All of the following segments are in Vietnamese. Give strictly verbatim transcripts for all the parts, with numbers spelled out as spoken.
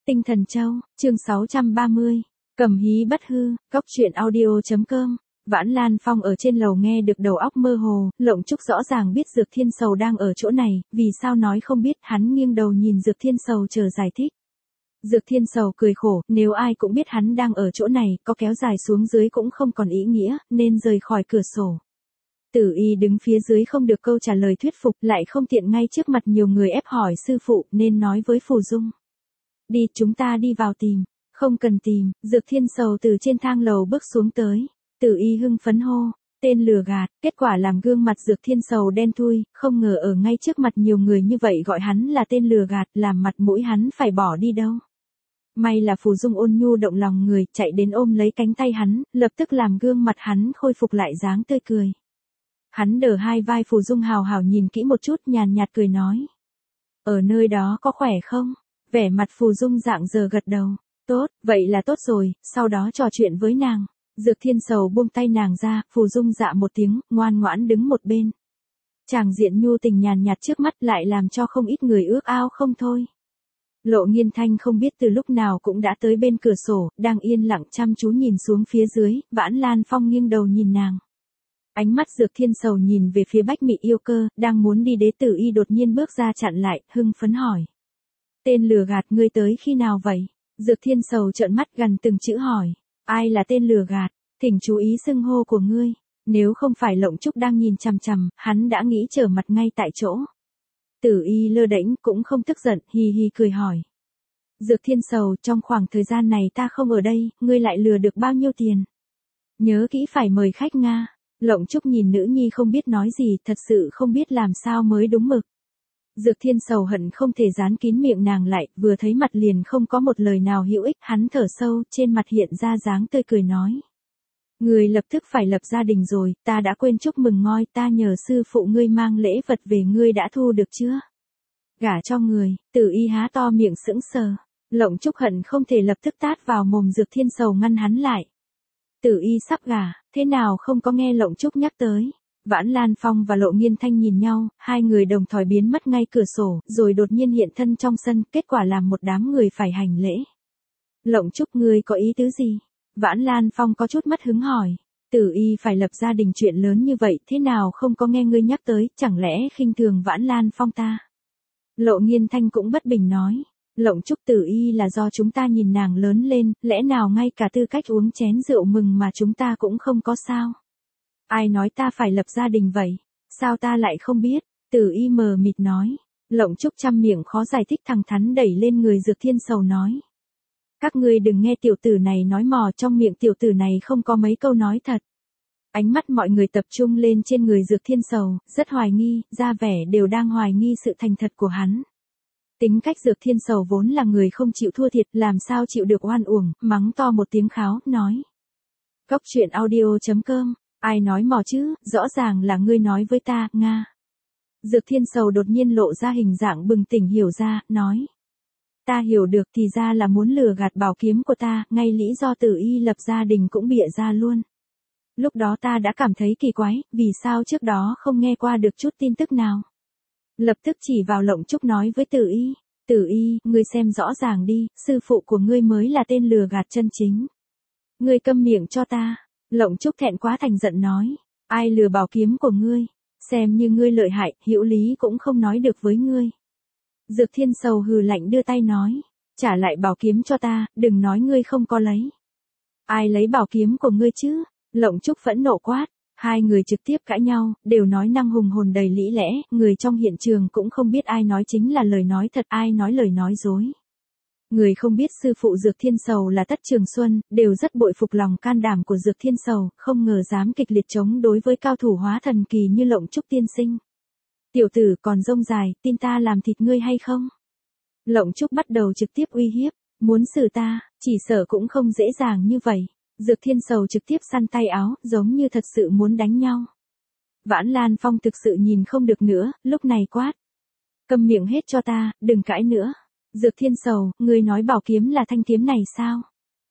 Tinh Thần Châu, chương sáu trăm ba mươi, Cầm Hí Bất Hư, Cóc Truyện Audio chấm com. Vãn Lan Phong ở trên lầu nghe được đầu óc mơ hồ, Lộng Trúc rõ ràng biết Dược Thiên Sầu đang ở chỗ này, vì sao nói không biết, hắn nghiêng đầu nhìn Dược Thiên Sầu chờ giải thích. Dược Thiên Sầu cười khổ, nếu ai cũng biết hắn đang ở chỗ này, có kéo dài xuống dưới cũng không còn ý nghĩa, nên rời khỏi cửa sổ. Tử Y đứng phía dưới không được câu trả lời thuyết phục, lại không tiện ngay trước mặt nhiều người ép hỏi sư phụ, nên nói với Phù Dung. Đi, chúng ta đi vào tìm. Không cần tìm, Dược Thiên Sầu từ trên thang lầu bước xuống tới. Tử Y hưng phấn hô, tên lừa gạt, kết quả làm gương mặt Dược Thiên Sầu đen thui, không ngờ ở ngay trước mặt nhiều người như vậy gọi hắn là tên lừa gạt, làm mặt mũi hắn phải bỏ đi đâu. May là Phù Dung ôn nhu động lòng người, chạy đến ôm lấy cánh tay hắn, lập tức làm gương mặt hắn khôi phục lại dáng tươi cười. Hắn đỡ hai vai Phù Dung hào hào nhìn kỹ một chút, nhàn nhạt cười nói. Ở nơi đó có khỏe không? Vẻ mặt Phù Dung dạng giờ gật đầu. Tốt, vậy là tốt rồi, sau đó trò chuyện với nàng. Dược Thiên Sầu buông tay nàng ra, Phù Dung dạ một tiếng, ngoan ngoãn đứng một bên. Tràng diện nhu tình nhàn nhạt trước mắt lại làm cho không ít người ước ao không thôi. Lộ Nghiên Thanh không biết từ lúc nào cũng đã tới bên cửa sổ, đang yên lặng chăm chú nhìn xuống phía dưới, Vãn Lan Phong nghiêng đầu nhìn nàng. Ánh mắt Dược Thiên Sầu nhìn về phía Bách Mị Yêu Cơ, đang muốn đi đế Tử Y đột nhiên bước ra chặn lại, hưng phấn hỏi. Tên lừa gạt, ngươi tới khi nào vậy? Dược Thiên Sầu trợn mắt gần từng chữ hỏi. Ai là tên lừa gạt? Thỉnh chú ý xưng hô của ngươi. Nếu không phải Lộng Trúc đang nhìn chằm chằm, hắn đã nghĩ trở mặt ngay tại chỗ. Tử Y lơ đễnh cũng không tức giận, hì hì cười hỏi. Dược Thiên Sầu, trong khoảng thời gian này ta không ở đây, ngươi lại lừa được bao nhiêu tiền? Nhớ kỹ phải mời khách Nga. Lộng Trúc nhìn nữ nhi không biết nói gì, thật sự không biết làm sao mới đúng mực. Dược Thiên Sầu hận không thể dán kín miệng nàng lại, vừa thấy mặt liền không có một lời nào hữu ích, hắn thở sâu, trên mặt hiện ra dáng tươi cười nói. Người lập tức phải lập gia đình rồi, ta đã quên chúc mừng ngôi, ta nhờ sư phụ ngươi mang lễ vật về, ngươi đã thu được chưa? Gả cho người, Tử Y há to miệng sững sờ. Lộng Trúc hận không thể lập tức tát vào mồm Dược Thiên Sầu ngăn hắn lại. Tử Y sắp gả, thế nào không có nghe Lộng Trúc nhắc tới. Vãn Lan Phong và Lộ Nghiên Thanh nhìn nhau, hai người đồng thời biến mất ngay cửa sổ, rồi đột nhiên hiện thân trong sân, kết quả làm một đám người phải hành lễ. Lộng Trúc, ngươi có ý tứ gì? Vãn Lan Phong có chút mất hứng hỏi. Tử Y phải lập gia đình chuyện lớn như vậy, thế nào không có nghe ngươi nhắc tới, chẳng lẽ khinh thường Vãn Lan Phong ta? Lộ Nghiên Thanh cũng bất bình nói. Lộng Trúc, Tử Y là do chúng ta nhìn nàng lớn lên, lẽ nào ngay cả tư cách uống chén rượu mừng mà chúng ta cũng không có sao? Ai nói ta phải lập gia đình vậy? Sao ta lại không biết? Tử Y mờ mịt nói. Lộng Trúc trăm miệng khó giải thích, thẳng thắn đẩy lên người Dược Thiên Sầu nói. Các ngươi đừng nghe tiểu tử này nói mò, trong miệng tiểu tử này không có mấy câu nói thật. Ánh mắt mọi người tập trung lên trên người Dược Thiên Sầu, rất hoài nghi, ra vẻ đều đang hoài nghi sự thành thật của hắn. Tính cách Dược Thiên Sầu vốn là người không chịu thua thiệt, làm sao chịu được oan uổng, mắng to một tiếng kháo, nói. Cóc Truyện Audio chấm com. Ai nói mò chứ, rõ ràng là ngươi nói với ta, Nga. Dược Thiên Sầu đột nhiên lộ ra hình dạng bừng tỉnh hiểu ra, nói. Ta hiểu được, thì ra là muốn lừa gạt bảo kiếm của ta, ngay lý do Tử Y lập gia đình cũng bịa ra luôn. Lúc đó ta đã cảm thấy kỳ quái, vì sao trước đó không nghe qua được chút tin tức nào. Lập tức chỉ vào Lộng Trúc nói với Tử Y. Tử Y, ngươi xem rõ ràng đi, sư phụ của ngươi mới là tên lừa gạt chân chính. Ngươi câm miệng cho ta. Lộng Trúc thẹn quá thành giận nói. Ai lừa bảo kiếm của ngươi? Xem như ngươi lợi hại, hữu lý cũng không nói được với ngươi. Dược Thiên Sầu hừ lạnh đưa tay nói. Trả lại bảo kiếm cho ta, đừng nói ngươi không có lấy. Ai lấy bảo kiếm của ngươi chứ? Lộng Trúc phẫn nộ quát. Hai người trực tiếp cãi nhau, đều nói năng hùng hồn đầy lý lẽ, người trong hiện trường cũng không biết ai nói chính là lời nói thật, ai nói lời nói dối. Người không biết sư phụ Dược Thiên Sầu là Tất Trường Xuân, đều rất bội phục lòng can đảm của Dược Thiên Sầu, không ngờ dám kịch liệt chống đối với cao thủ hóa thần kỳ như Lộng Trúc tiên sinh. Tiểu tử còn rông dài, tin ta làm thịt ngươi hay không? Lộng Trúc bắt đầu trực tiếp uy hiếp, muốn xử ta, chỉ sợ cũng không dễ dàng như vậy. Dược Thiên Sầu trực tiếp săn tay áo, giống như thật sự muốn đánh nhau. Vãn Lan Phong thực sự nhìn không được nữa, lúc này quát. Câm miệng hết cho ta, đừng cãi nữa. Dược Thiên Sầu, ngươi nói bảo kiếm là thanh kiếm này sao?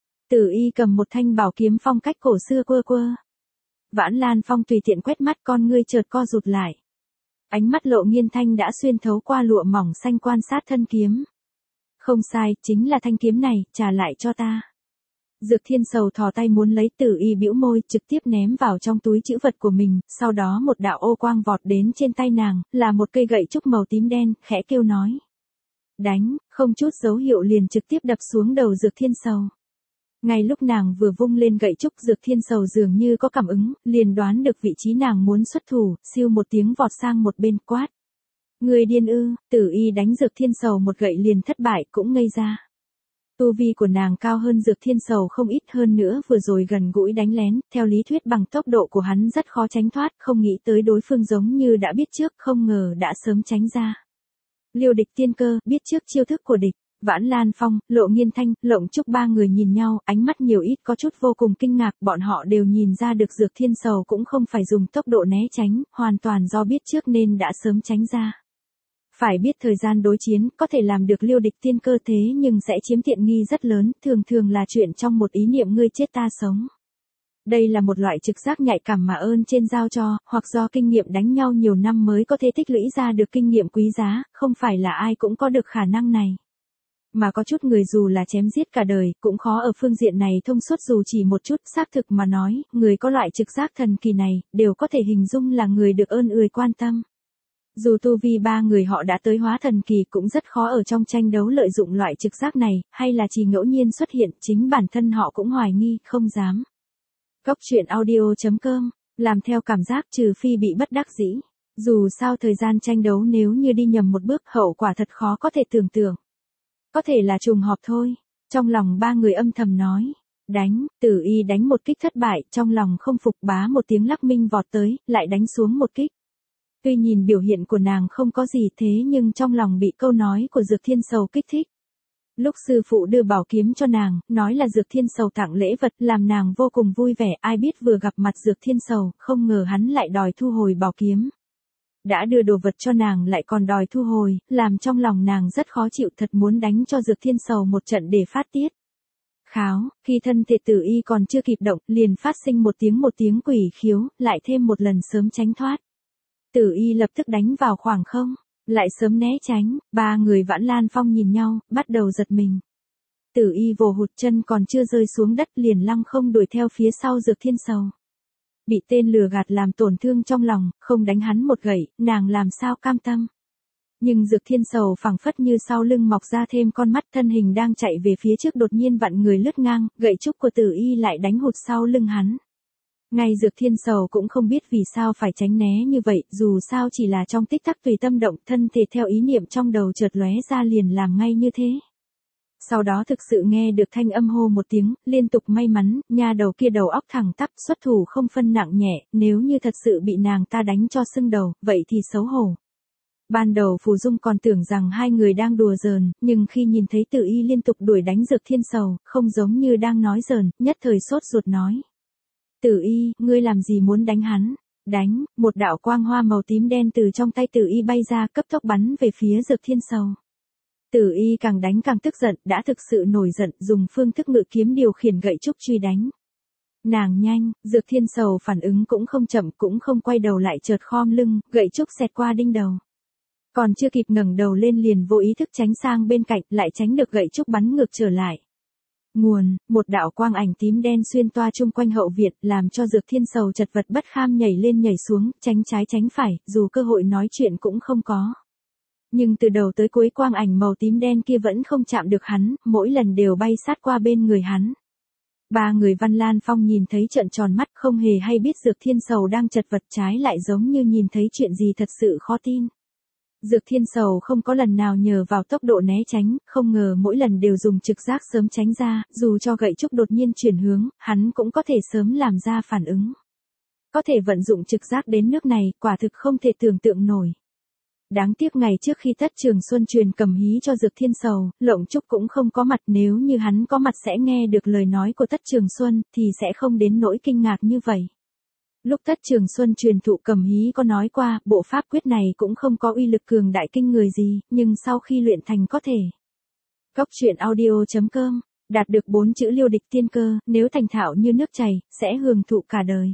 Tử Y cầm một thanh bảo kiếm phong cách cổ xưa quơ quơ. Vãn Lan Phong tùy tiện quét mắt, con ngươi chợt co rụt lại. Ánh mắt Lộ Nghiên Thanh đã xuyên thấu qua lụa mỏng xanh quan sát thân kiếm. Không sai, chính là thanh kiếm này, trả lại cho ta. Dược Thiên Sầu thò tay muốn lấy, Tử Y bĩu môi, trực tiếp ném vào trong túi trữ vật của mình, sau đó một đạo ô quang vọt đến trên tay nàng, là một cây gậy trúc màu tím đen, khẽ kêu nói. Đánh, không chút dấu hiệu liền trực tiếp đập xuống đầu Dược Thiên Sầu. Ngay lúc nàng vừa vung lên gậy trúc, Dược Thiên Sầu dường như có cảm ứng, liền đoán được vị trí nàng muốn xuất thủ, siêu một tiếng vọt sang một bên quát. Người điên ư? Tử Y đánh Dược Thiên Sầu một gậy liền thất bại, cũng ngây ra. Tu vi của nàng cao hơn Dược Thiên Sầu không ít, hơn nữa vừa rồi gần gũi đánh lén, theo lý thuyết bằng tốc độ của hắn rất khó tránh thoát, không nghĩ tới đối phương giống như đã biết trước, không ngờ đã sớm tránh ra. Liêu Địch tiên cơ, biết trước chiêu thức của địch. Vãn Lan Phong, Lộ Nghiên Thanh, Lộng Trúc ba người nhìn nhau, ánh mắt nhiều ít có chút vô cùng kinh ngạc, bọn họ đều nhìn ra được Dược Thiên Sầu cũng không phải dùng tốc độ né tránh, hoàn toàn do biết trước nên đã sớm tránh ra. Phải biết thời gian đối chiến, có thể làm được Liêu Địch tiên cơ thế nhưng sẽ chiếm tiện nghi rất lớn, thường thường là chuyện trong một ý niệm ngươi chết ta sống. Đây là một loại trực giác nhạy cảm mà ơn trên giao cho, hoặc do kinh nghiệm đánh nhau nhiều năm mới có thể tích lũy ra được kinh nghiệm quý giá, không phải là ai cũng có được khả năng này. Mà có chút người dù là chém giết cả đời, cũng khó ở phương diện này thông suốt dù chỉ một chút, xác thực mà nói, người có loại trực giác thần kỳ này, đều có thể hình dung là người được ơn ươi quan tâm. Dù tu vi ba người họ đã tới hóa thần kỳ cũng rất khó ở trong tranh đấu lợi dụng loại trực giác này, hay là chỉ ngẫu nhiên xuất hiện, chính bản thân họ cũng hoài nghi, không dám. Cốc truyện audio chấm com, làm theo cảm giác trừ phi bị bất đắc dĩ. Dù sao thời gian tranh đấu nếu như đi nhầm một bước hậu quả thật khó có thể tưởng tượng. Có thể là trùng hợp thôi. Trong lòng ba người âm thầm nói. Đánh, Tử Y đánh một kích thất bại, trong lòng không phục bá một tiếng lắc minh vọt tới, lại đánh xuống một kích. Tuy nhìn biểu hiện của nàng không có gì thế nhưng trong lòng bị câu nói của Dược Thiên Sầu kích thích. Lúc sư phụ đưa bảo kiếm cho nàng, nói là Dược Thiên Sầu tặng lễ vật, làm nàng vô cùng vui vẻ, ai biết vừa gặp mặt Dược Thiên Sầu, không ngờ hắn lại đòi thu hồi bảo kiếm. Đã đưa đồ vật cho nàng lại còn đòi thu hồi, làm trong lòng nàng rất khó chịu, thật muốn đánh cho Dược Thiên Sầu một trận để phát tiết. Kháo, khi thân thể Tử Y còn chưa kịp động, liền phát sinh một tiếng một tiếng quỷ khiếu, lại thêm một lần sớm tránh thoát. Tử Y lập tức đánh vào khoảng không, lại sớm né tránh, ba người Vãn Lan Phong nhìn nhau, bắt đầu giật mình. Tử Y vồ hụt chân còn chưa rơi xuống đất liền lăng không đuổi theo phía sau Dược Thiên Sầu. Bị tên lừa gạt làm tổn thương trong lòng, không đánh hắn một gậy, nàng làm sao cam tâm. Nhưng Dược Thiên Sầu phảng phất như sau lưng mọc ra thêm con mắt, thân hình đang chạy về phía trước đột nhiên vặn người lướt ngang, gậy trúc của Tử Y lại đánh hụt sau lưng hắn. Ngay Dược Thiên Sầu cũng không biết vì sao phải tránh né như vậy, dù sao chỉ là trong tích tắc tùy tâm động, thân thể theo ý niệm trong đầu chợt lóe ra liền làm ngay như thế. Sau đó thực sự nghe được thanh âm hô một tiếng, liên tục may mắn, nha đầu kia đầu óc thẳng tắp, xuất thủ không phân nặng nhẹ, nếu như thật sự bị nàng ta đánh cho sưng đầu, vậy thì xấu hổ. Ban đầu Phù Dung còn tưởng rằng hai người đang đùa giỡn, nhưng khi nhìn thấy Tử Y liên tục đuổi đánh Dược Thiên Sầu, không giống như đang nói giỡn, nhất thời sốt ruột nói. Tử Y, ngươi làm gì muốn đánh hắn? Đánh, một đạo quang hoa màu tím đen từ trong tay Tử Y bay ra, cấp tốc bắn về phía Dược Thiên Sầu. Tử Y càng đánh càng tức giận, đã thực sự nổi giận, dùng phương thức ngự kiếm điều khiển gậy trúc truy đánh. Nàng nhanh, Dược Thiên Sầu phản ứng cũng không chậm, cũng không quay đầu lại, chợt khom lưng, gậy trúc xẹt qua đinh đầu. Còn chưa kịp ngẩng đầu lên liền vô ý thức tránh sang bên cạnh, lại tránh được gậy trúc bắn ngược trở lại. Nguồn, một đạo quang ảnh tím đen xuyên toa chung quanh hậu viện, làm cho Dược Thiên Sầu chật vật bất kham nhảy lên nhảy xuống, tránh trái tránh phải, dù cơ hội nói chuyện cũng không có. Nhưng từ đầu tới cuối quang ảnh màu tím đen kia vẫn không chạm được hắn, mỗi lần đều bay sát qua bên người hắn. Ba người Văn Lan Phong nhìn thấy trợn tròn mắt, không hề hay biết Dược Thiên Sầu đang chật vật, trái lại giống như nhìn thấy chuyện gì thật sự khó tin. Dược Thiên Sầu không có lần nào nhờ vào tốc độ né tránh, không ngờ mỗi lần đều dùng trực giác sớm tránh ra, dù cho gậy trúc đột nhiên chuyển hướng, hắn cũng có thể sớm làm ra phản ứng. Có thể vận dụng trực giác đến nước này, quả thực không thể tưởng tượng nổi. Đáng tiếc ngày trước khi Tất Trường Xuân truyền cầm hí cho Dược Thiên Sầu, Lộng Trúc cũng không có mặt, nếu như hắn có mặt sẽ nghe được lời nói của Tất Trường Xuân, thì sẽ không đến nỗi kinh ngạc như vậy. Lúc Tất Trường Xuân truyền thụ cầm hí có nói qua, bộ pháp quyết này cũng không có uy lực cường đại kinh người gì, nhưng sau khi luyện thành có thể. Cốc truyện audio chấm com, đạt được bốn chữ Liêu Địch tiên cơ, nếu thành thạo như nước chảy, sẽ hưởng thụ cả đời.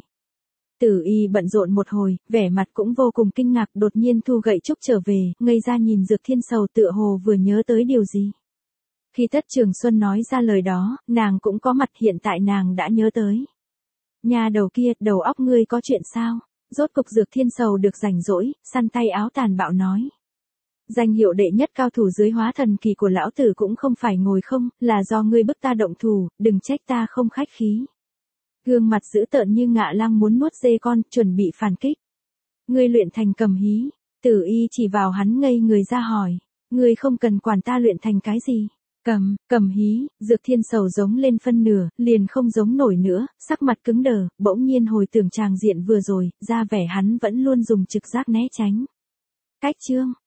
Tử Y bận rộn một hồi, vẻ mặt cũng vô cùng kinh ngạc, đột nhiên thu gậy trúc trở về, ngây ra nhìn Dược Thiên Sầu tựa hồ vừa nhớ tới điều gì. Khi Tất Trường Xuân nói ra lời đó, nàng cũng có mặt, hiện tại nàng đã nhớ tới. Nhà đầu kia, đầu óc ngươi có chuyện sao? Rốt cục Dược Thiên Sầu được rảnh rỗi, săn tay áo tàn bạo nói. Danh hiệu đệ nhất cao thủ dưới hóa thần kỳ của lão tử cũng không phải ngồi không, là do ngươi bức ta động thủ, đừng trách ta không khách khí. Gương mặt dữ tợn như ngạ lang muốn nuốt dê con, chuẩn bị phản kích. Ngươi luyện thành cầm hí, Tử Y chỉ vào hắn ngây người ra hỏi, ngươi không cần quản ta luyện thành cái gì. Cầm, cầm hí, Dược Thiên Sầu giống lên phân nửa, liền không giống nổi nữa, sắc mặt cứng đờ, bỗng nhiên hồi tưởng tràng diện vừa rồi, ra vẻ hắn vẫn luôn dùng trực giác né tránh. Cách chương